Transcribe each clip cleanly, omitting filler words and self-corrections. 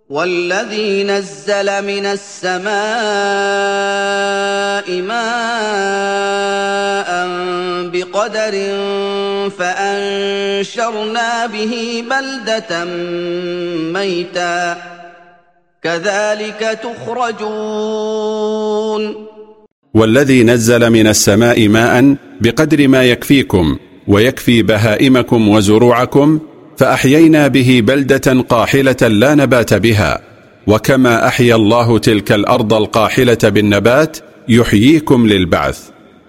والذي نزل من السماء ماء بقدر فأنشرنا به بلدة ميتا كذلك تخرجون والذي نزل من السماء ماء بقدر ما يكفيكم ويكفي بهائمكم وزروعكم فأحيينا به بلدة قاحلة لا نبات بها، وكما أحيا الله تلك الأرض القاحلة بالنبات يحييكم للبعث.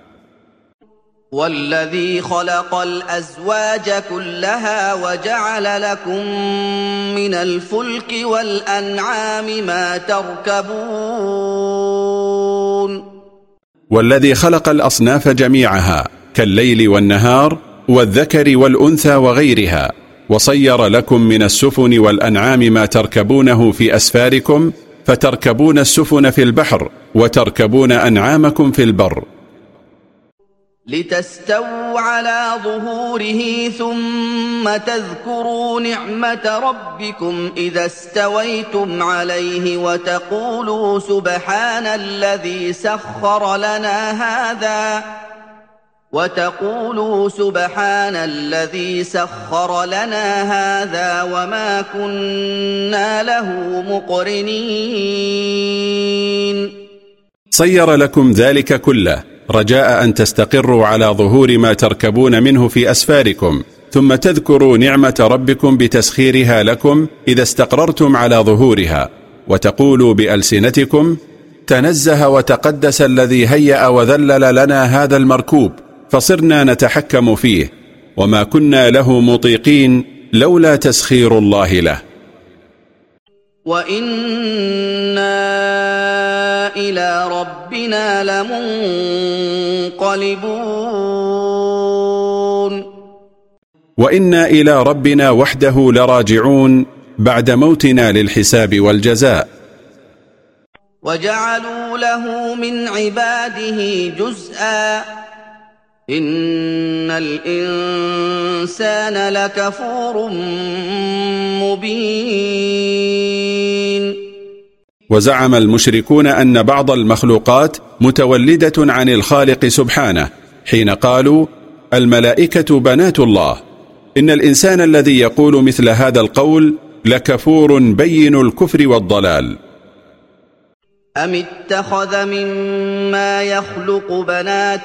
والذي خلق الأزواج كلها وجعل لكم من الفلك والأنعام ما تركبون. والذي خلق الأصناف جميعها كالليل والنهار والذكر والأنثى وغيرها، وصير لكم من السفن والأنعام ما تركبونه في أسفاركم، فتركبون السفن في البحر وتركبون أنعامكم في البر، لتستووا على ظهوره ثم تذكروا نعمة ربكم إذا استويتم عليه وتقولوا سبحان الذي سخر لنا هذا وما كنا له مقرنين. صير لكم ذلك كله رجاء أن تستقروا على ظهور ما تركبون منه في أسفاركم، ثم تذكروا نعمة ربكم بتسخيرها لكم إذا استقررتم على ظهورها، وتقولوا بألسنتكم تنزه وتقدس الذي هيأ وذلل لنا هذا المركوب فصرنا نتحكم فيه، وما كنا له مطيقين لولا تسخير الله له. وإنا إلى ربنا لمنقلبون. وإنا إلى ربنا وحده لراجعون بعد موتنا للحساب والجزاء. وجعلوا له من عباده جزءا إن الإنسان لكفور مبين. وزعم المشركون أن بعض المخلوقات متولدة عن الخالق سبحانه حين قالوا الملائكة بنات الله. إن الإنسان الذي يقول مثل هذا القول لكفور بين الكفر والضلال. أم اتخذ مما يخلق بنات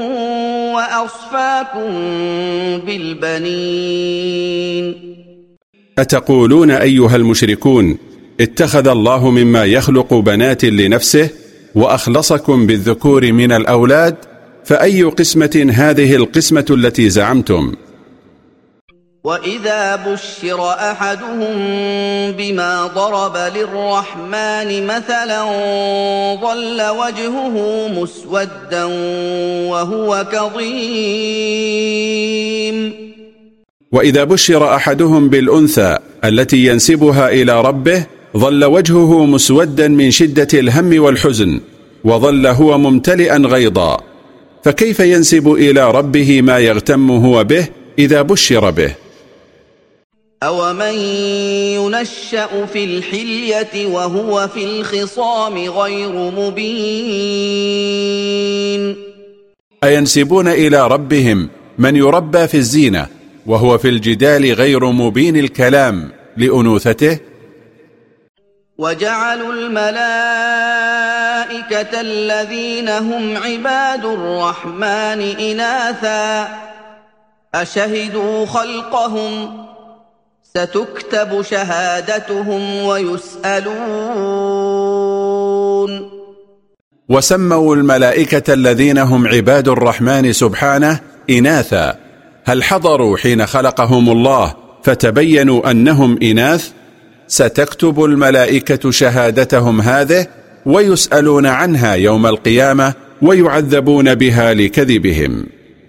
وأصفاكم بالبنين. أتقولون أيها المشركون اتخذ الله مما يخلق بنات لنفسه وأخلصكم بالذكور من الأولاد؟ فأي قسمة هذه القسمة التي زعمتم؟ وإذا بشر أحدهم بما ضرب للرحمن مثلا ظل وجهه مسودا وهو كظيم. وإذا بشر أحدهم بالأنثى التي ينسبها إلى ربه ظل وجهه مسودا من شدة الهم والحزن، وظل هو ممتلئا غيظا، فكيف ينسب إلى ربه ما يغتم هو به إذا بشر به؟ أومن ينشأ في الحلية وهو في الخصام غير مبين. أينسبون إلى ربهم من يربى في الزينة وهو في الجدال غير مبين الكلام لأنوثته؟ وجعلوا الملائكة الذين هم عباد الرحمن إناثا أشهدوا خلقهم ستكتب شهادتهم ويسألون. وسموا الملائكة الذين هم عباد الرحمن سبحانه إناثا، هل حضروا حين خلقهم الله فتبينوا أنهم إناث؟ ستكتب الملائكة شهادتهم هذه ويسألون عنها يوم القيامة ويعذبون بها لكذبهم.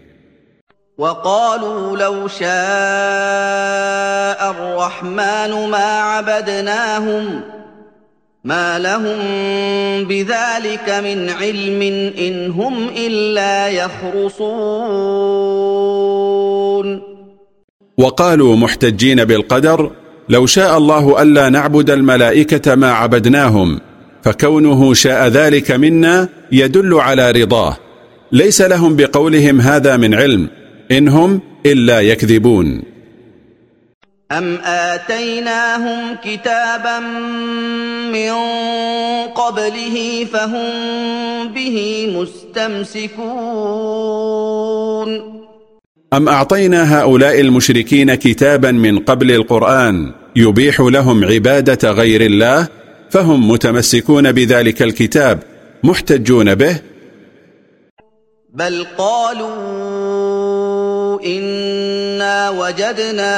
وقالوا لو شاء الرحمن ما عبدناهم ما لهم بذلك من علم إن هم إلا يخرصون. وقالوا محتجين بالقدر لو شاء الله ألا نعبد الملائكة ما عبدناهم، فكونه شاء ذلك منا يدل على رضاه. ليس لهم بقولهم هذا من علم، إنهم إلا يكذبون. أم آتيناهم كتابا من قبله فهم به مستمسكون أم أعطينا هؤلاء المشركين كتابا من قبل القرآن يبيح لهم عبادة غير الله، فهم متمسكون بذلك الكتاب محتجون به؟ بل قالوا إنا وجدنا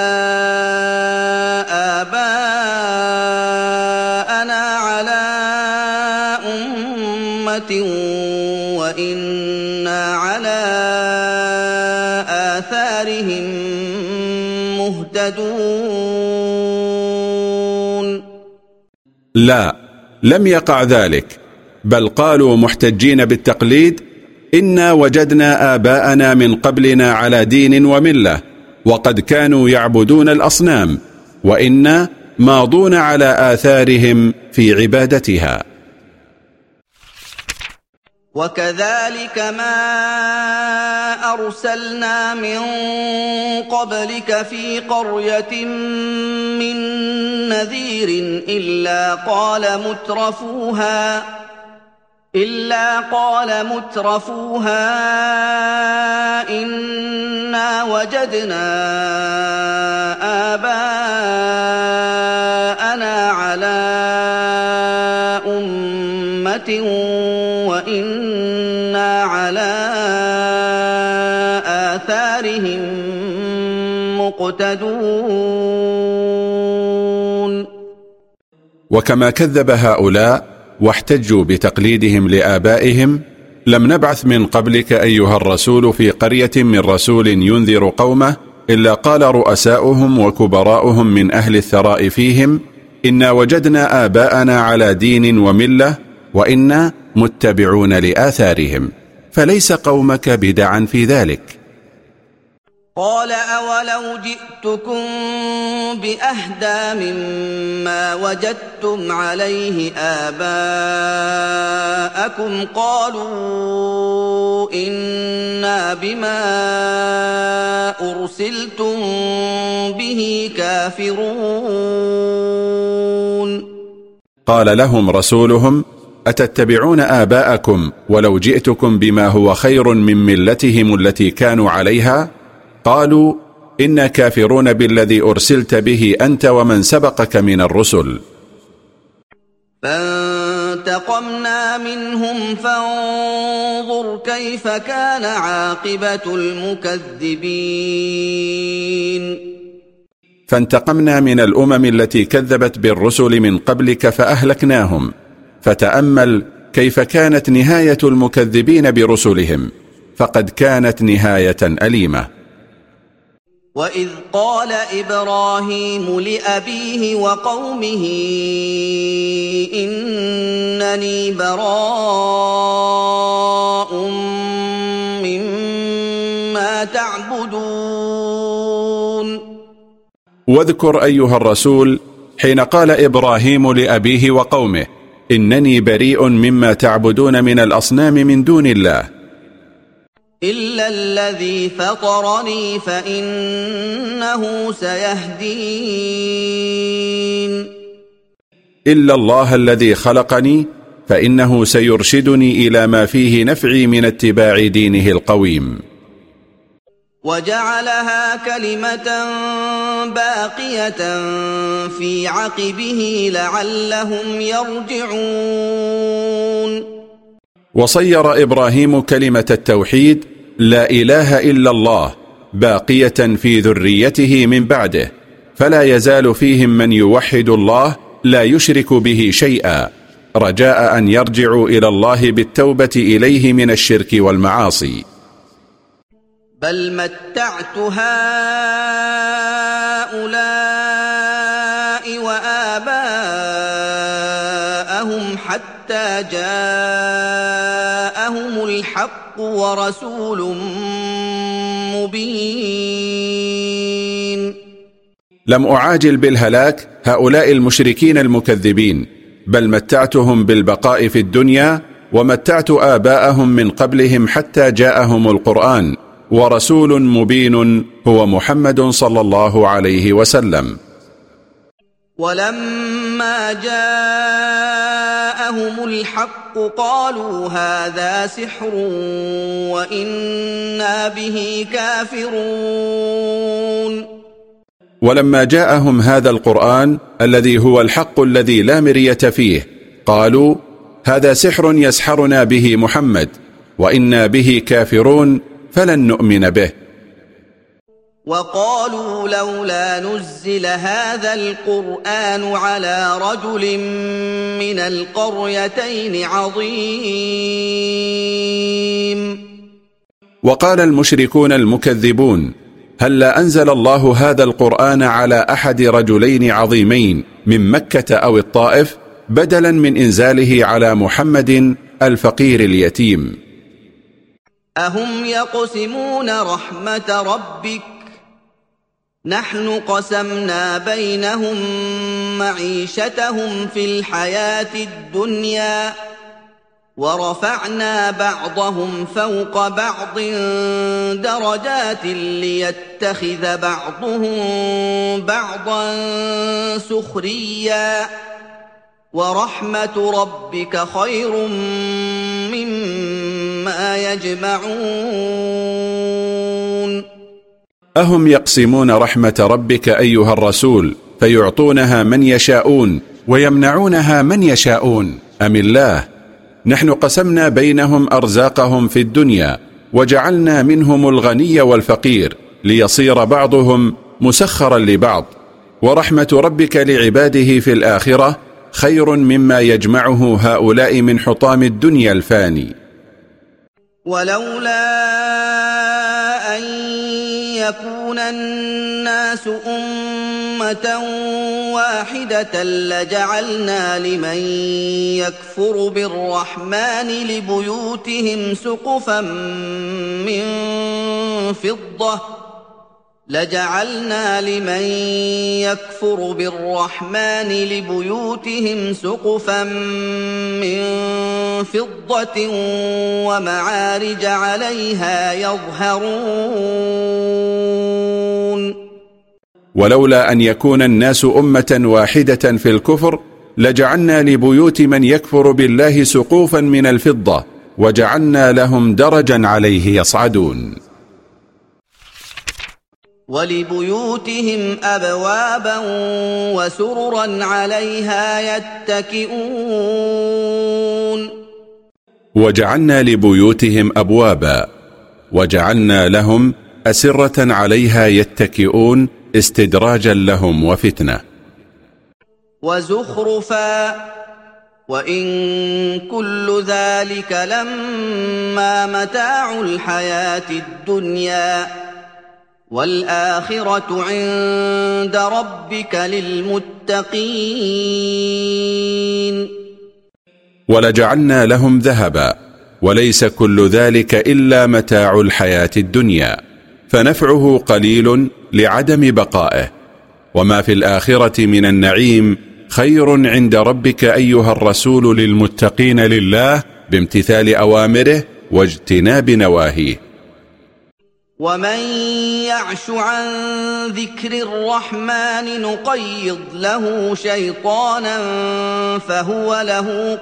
آباءنا على أمة وإنا على آثارهم مهتدون. لا، لم يقع ذلك، بل قالوا محتجين بالتقليد: إنا وجدنا آباءنا من قبلنا على دين وملة، وقد كانوا يعبدون الأصنام، وإنا ماضون على آثارهم في عبادتها. وكذلك ما أرسلنا من قبلك في قرية من نذير إلا قال مترفوها إنا وجدنا آباءنا على أمة وإنا على آثارهم مقتدون. وكما كذب هؤلاء واحتجوا بتقليدهم لآبائهم، لم نبعث من قبلك أيها الرسول في قرية من رسول ينذر قومه إلا قال رؤساؤهم وكبراؤهم من أهل الثراء فيهم: إنا وجدنا آباءنا على دين وملة وإنا متبعون لآثارهم. فليس قومك بدعا في ذلك. قال أولو جئتكم بأهدى مما وجدتم عليه آباءكم قالوا إنا بما أرسلتم به كافرون. قال لهم رسولهم: أتتبعون آباءكم ولو جئتكم بما هو خير من ملتهم التي كانوا عليها؟ قالوا: إنا كافرون بالذي أرسلت به أنت ومن سبقك من الرسل. فانتقمنا منهم فانظر كيف كان عاقبة المكذبين. فانتقمنا من الأمم التي كذبت بالرسل من قبلك فأهلكناهم، فتأمل كيف كانت نهاية المكذبين برسلهم، فقد كانت نهاية أليمة. وإذ قال إبراهيم لأبيه وقومه إنني براء مما تعبدون. واذكر أيها الرسول حين قال إبراهيم لأبيه وقومه: إنني بريء مما تعبدون من الأصنام من دون الله إلا الذي فطرني فإنه سيهدين. إلا الله الذي خلقني فإنه سيرشدني إلى ما فيه نفعي من اتباع دينه القويم. وجعلها كلمة باقية في عقبه لعلهم يرجعون. وصير إبراهيم كلمة التوحيد لا إله إلا الله باقية في ذريته من بعده، فلا يزال فيهم من يوحد الله لا يشرك به شيئا، رجاء أن يرجعوا إلى الله بالتوبة إليه من الشرك والمعاصي. بل متعت هؤلاء وآباءهم حتى جاءهم الحق ورسول مبين. لم أعاجل بالهلاك هؤلاء المشركين المكذبين، بل متعتهم بالبقاء في الدنيا، ومتعت آباءهم من قبلهم حتى جاءهم القرآن، ورسول مبين هو محمد صلى الله عليه وسلم. ولما جاءهم الحق قالوا هذا سحر وإنا به كافرون. ولما جاءهم هذا القرآن الذي هو الحق الذي لا مرية فيه، قالوا هذا سحر يسحرنا به محمد وإنا به كافرون فلن نؤمن به. وقالوا لولا نزل هذا القرآن على رجل من القريتين عظيم. وقال المشركون المكذبون هلا أنزل الله هذا القرآن على أحد رجلين عظيمين من مكة أو الطائف بدلا من إنزاله على محمد الفقير اليتيم. أهم يقسمون رحمة ربك نحن قسمنا بينهم معيشتهم في الحياة الدنيا ورفعنا بعضهم فوق بعض درجات ليتخذ بعضهم بعضا سخريا ورحمة ربك خير مما يجمعون. أهم يقسمون رحمة ربك أيها الرسول فيعطونها من يشاءون ويمنعونها من يشاءون أم الله؟ نحن قسمنا بينهم أرزاقهم في الدنيا وجعلنا منهم الغني والفقير ليصير بعضهم مسخرا لبعض، ورحمة ربك لعباده في الآخرة خير مما يجمعه هؤلاء من حطام الدنيا الفاني. ولولا أن يكون الناس أمة واحدة لجعلنا لمن يكفر بالرحمن لبيوتهم سقفا من فضة ومعارج عليها يظهرون. ولولا أن يكون الناس أمة واحدة في الكفر لجعلنا لبيوت من يكفر بالله سقوفا من الفضة وجعلنا لهم درجا عليه يصعدون. ولبيوتهم أبوابا وسررا عليها يتكئون. وجعلنا لبيوتهم أبوابا وجعلنا لهم أسرة عليها يتكئون استدراجا لهم وفتنة. وزخرفا وإن كل ذلك لما متاع الحياة الدنيا والآخرة عند ربك للمتقين. ولجعلنا لهم ذهبا وليس كل ذلك إلا متاع الحياة الدنيا فنفعه قليل لعدم بقائه، وما في الآخرة من النعيم خير عند ربك أيها الرسول للمتقين لله بامتثال أوامره واجتناب نواهيه. ومن يعش عن ذكر الرحمن نقيض له شيطانا فهو له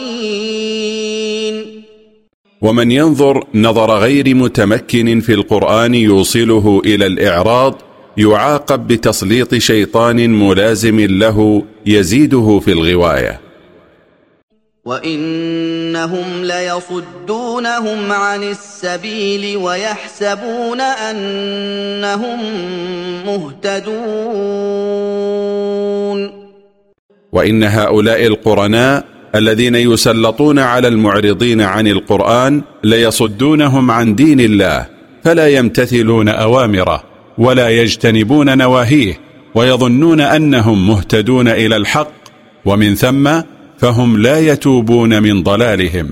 قرين. ومن ينظر نظر غير متمكن في القرآن يوصله إلى الإعراض يعاقب بتسليط شيطان ملازم له يزيده في الغواية. وإنهم ليصدونهم عن السبيل ويحسبون أنهم مهتدون. وإن هؤلاء القرناء الذين يسلطون على المعرضين عن القرآن ليصدونهم عن دين الله فلا يمتثلون أوامره ولا يجتنبون نواهيه ويظنون أنهم مهتدون إلى الحق، ومن ثم فهم لا يتوبون من ضلالهم.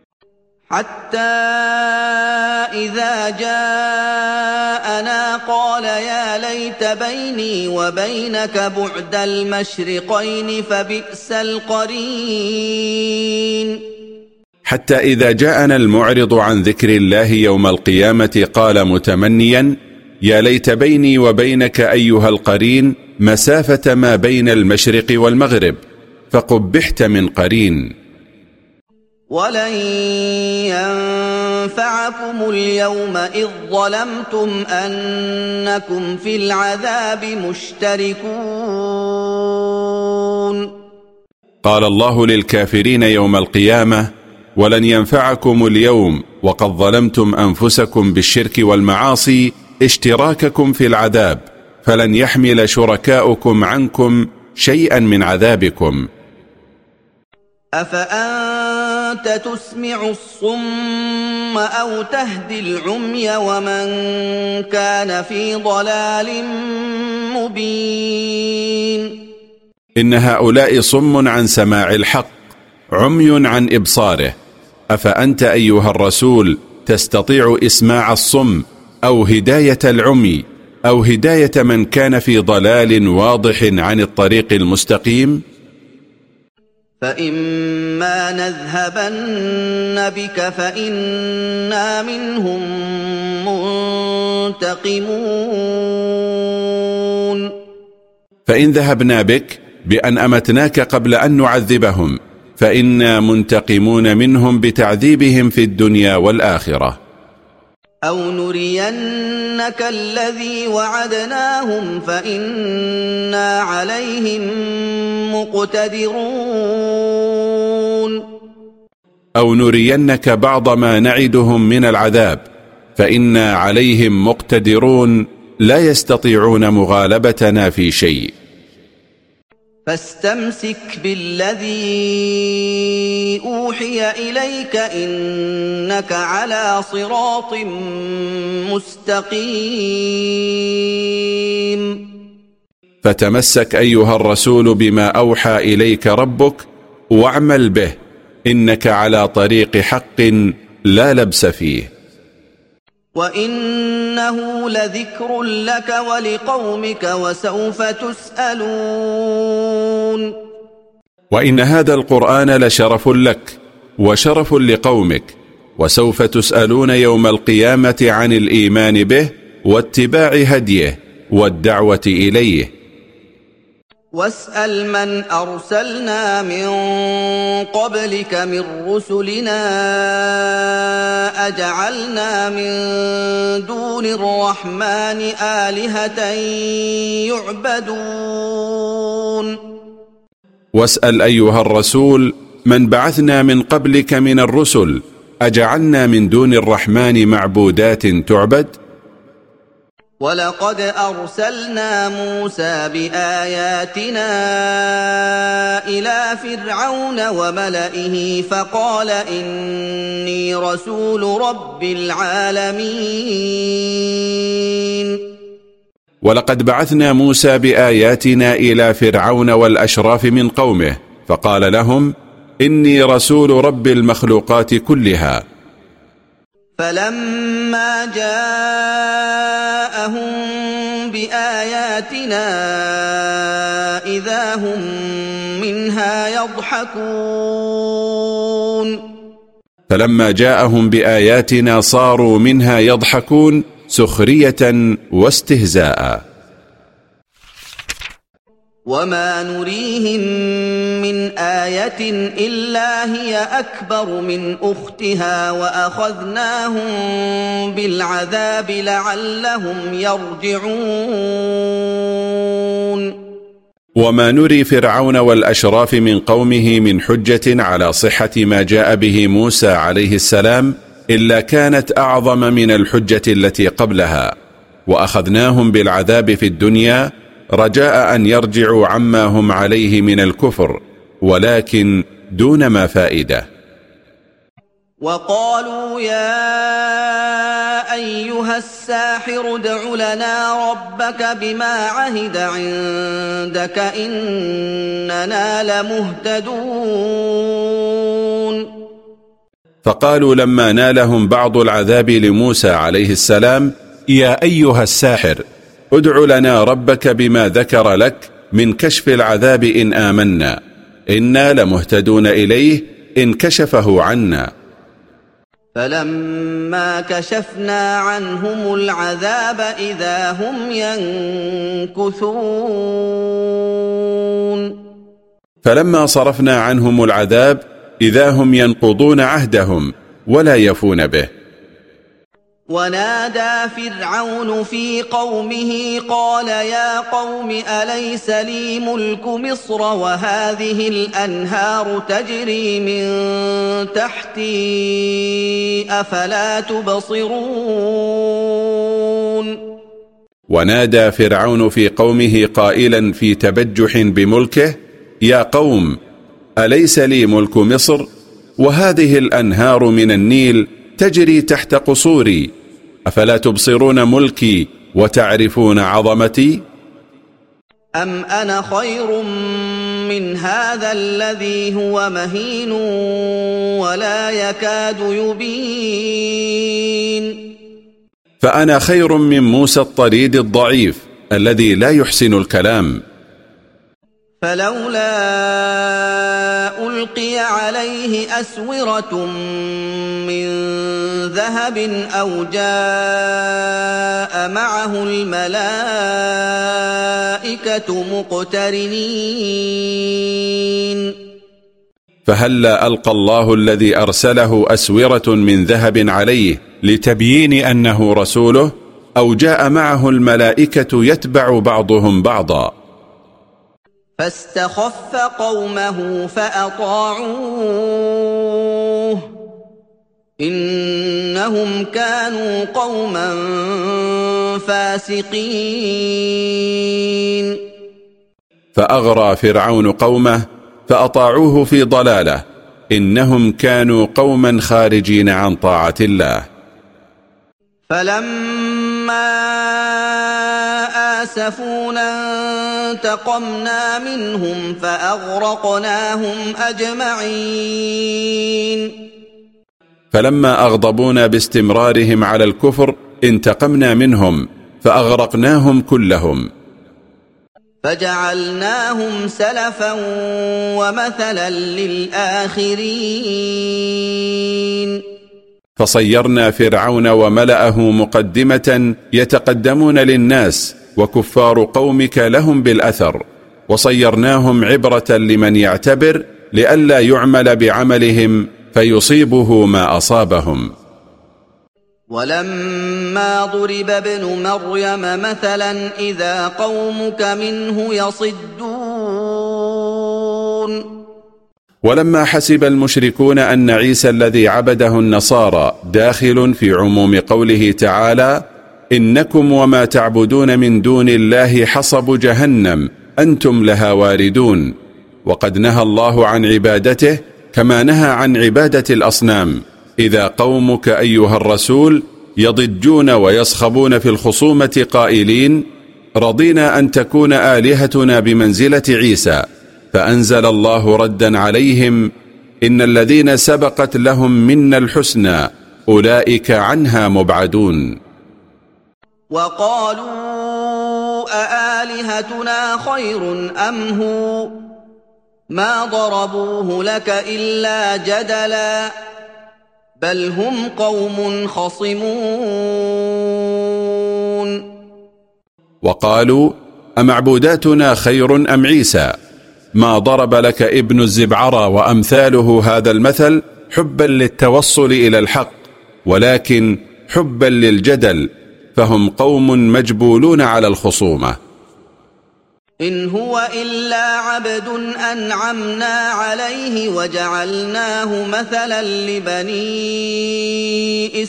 حتى إذا جاءنا قال قال يا ليت بيني وبينك بعد المشرقين فبئس القرين. حتى إذا جاءنا المعرض عن ذكر الله يوم القيامة قال متمنيا يا ليت بيني وبينك أيها القرين مسافة ما بين المشرق والمغرب فقبحت من قرين. ولن ينفعكم اليوم إذ ظلمتم أنكم في العذاب مشتركون. قال الله للكافرين يوم القيامة ولن ينفعكم اليوم وقد ظلمتم أنفسكم بالشرك والمعاصي اشتراككم في العذاب فلن يحمل شركاؤكم عنكم شيئا من عذابكم. أفأنت تسمع الصم أو تهدي العمي ومن كان في ضلال مبين. إن هؤلاء صم عن سماع الحق عمي عن إبصاره، أفأنت أيها الرسول تستطيع إسماع الصم أو هداية العمي أو هداية من كان في ضلال واضح عن الطريق المستقيم؟ فإما نذهبن بك فإنا منهم منتقمون. فإن ذهبنا بك بأن أمتناك قبل أن نعذبهم فإنا منتقمون منهم بتعذيبهم في الدنيا والآخرة. أو نرينك الذي وعدناهم فإنا عليهم مقتدرون. أو نرينك بعض ما نعدهم من العذاب فإنا عليهم مقتدرون لا يستطيعون مغالبتنا في شيء. فاستمسك بالذي أوحي إليك إنك على صراط مستقيم. فتمسك أيها الرسول بما أوحى إليك ربك واعمل به إنك على طريق حق لا لبس فيه. وإنه لذكر لك ولقومك وسوف تسألون. وإن هذا القرآن لشرف لك وشرف لقومك وسوف تسألون يوم القيامة عن الإيمان به واتباع هديه والدعوة إليه. واسأل من أرسلنا من قبلك من رسلنا أجعلنا من دون الرحمن آلهة يعبدون. واسأل أيها الرسول من بعثنا من قبلك من الرسل أجعلنا من دون الرحمن معبودات تعبد. ولقد أرسلنا موسى بآياتنا إلى فرعون وملئه فقال إني رسول رب العالمين. ولقد بعثنا موسى بآياتنا إلى فرعون والأشراف من قومه فقال لهم إني رسول رب المخلوقات كلها. فلما جاءهم بآياتنا إذا هم منها يضحكون. فلما جاءهم بآياتنا صاروا منها يضحكون سخرية واستهزاء. وما نريهم من آية إلا هي أكبر من أختها وأخذناهم بالعذاب لعلهم يرجعون. وما نري فرعون والأشراف من قومه من حجة على صحة ما جاء به موسى عليه السلام إلا كانت أعظم من الحجة التي قبلها، وأخذناهم بالعذاب في الدنيا رجاء أن يرجعوا عما هم عليه من الكفر، ولكن دون ما فائدة. وقالوا يا أيها الساحر ادع لنا ربك بما عهد عندك إننا لمهتدون. فقالوا لما نالهم بعض العذاب لموسى عليه السلام يا أيها الساحر ادع لنا ربك بما ذكر لك من كشف العذاب إن آمنا إنا لمهتدون إليه إن كشفه عنا. فلما كشفنا عنهم العذاب إذا هم ينكثون. فلما صرفنا عنهم العذاب إذا هم ينقضون عهدهم ولا يفون به. ونادى فرعون في قومه قال يا قوم أليس لي ملك مصر وهذه الأنهار تجري من تحتي أفلا تبصرون. ونادى فرعون في قومه قائلا في تبجح بملكه يا قوم أليس لي ملك مصر وهذه الأنهار من النيل تجري تحت قصوري أفلا تبصرون ملكي وتعرفون عظمتي. أم أنا خير من هذا الذي هو مهين ولا يكاد يبين. فأنا خير من موسى الطريد الضعيف الذي لا يحسن الكلام. فلولا ألقي عليه أسورة من ذهب أو جاء معه الملائكة مقترنين. فهلا ألقى الله الذي أرسله أسورة من ذهب عليه لتبيين أنه رسوله أو جاء معه الملائكة يتبع بعضهم بعضا. فاستخف قومه فأطاعوه إنهم كانوا قوما فاسقين. فأغرى فرعون قومه فأطاعوه في ضلاله إنهم كانوا قوما خارجين عن طاعة الله. فلما آسفونا انتقمنا منهم فأغرقناهم أجمعين. فلما أغضبونا باستمرارهم على الكفر انتقمنا منهم فأغرقناهم كلهم. فجعلناهم سلفا ومثلا للآخرين. فصيرنا فرعون وملأه مقدمة يتقدمون للناس وكفار قومك لهم بالأثر، وصيرناهم عبرة لمن يعتبر لئلا يعمل بعملهم فيصيبه ما أصابهم. ولما ضرب ابن مريم مثلا إذا قومك منه يصدون. ولما حسب المشركون أن عيسى الذي عبده النصارى داخل في عموم قوله تعالى إنكم وما تعبدون من دون الله حصب جهنم أنتم لها واردون، وقد نهى الله عن عبادته كما نهى عن عبادة الأصنام، إذا قومك أيها الرسول يضجون ويصخبون في الخصومة قائلين رضينا أن تكون آلهتنا بمنزلة عيسى، فأنزل الله ردا عليهم إن الذين سبقت لهم منا الحسنى أولئك عنها مبعدون. وقالوا أآلهتنا خير أم هو ما ضربوه لك إلا جدلا بل هم قوم خصمون. وقالوا أمعبوداتنا خير أم عيسى ما ضرب لك ابن الزبعرى وأمثاله هذا المثل حبا للتوصل إلى الحق، ولكن حبا للجدل، فهم قوم مجبولون على الخصومة. إن هو إلا عبد أنعمنا عليه وجعلناه مثلا لبني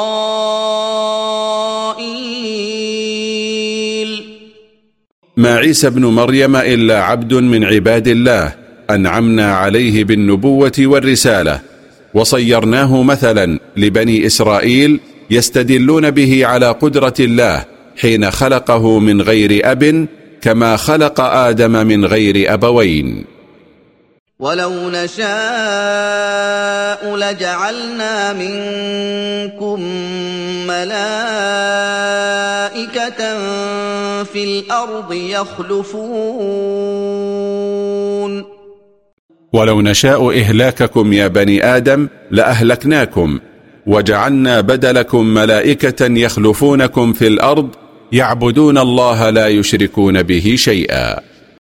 إسرائيل. ما عيسى ابن مريم إلا عبد من عباد الله أنعمنا عليه بالنبوة والرسالة، وصيرناه مثلا لبني إسرائيل يستدلون به على قدرة الله حين خلقه من غير أب كما خلق آدم من غير أبوين. ولو نشاء لجعلنا منكم ملائكة في الأرض يخلفون ولو نشاء إهلاككم يا بني آدم لأهلكناكم وجعلنا بدلكم ملائكة يخلفونكم في الأرض يعبدون الله لا يشركون به شيئا.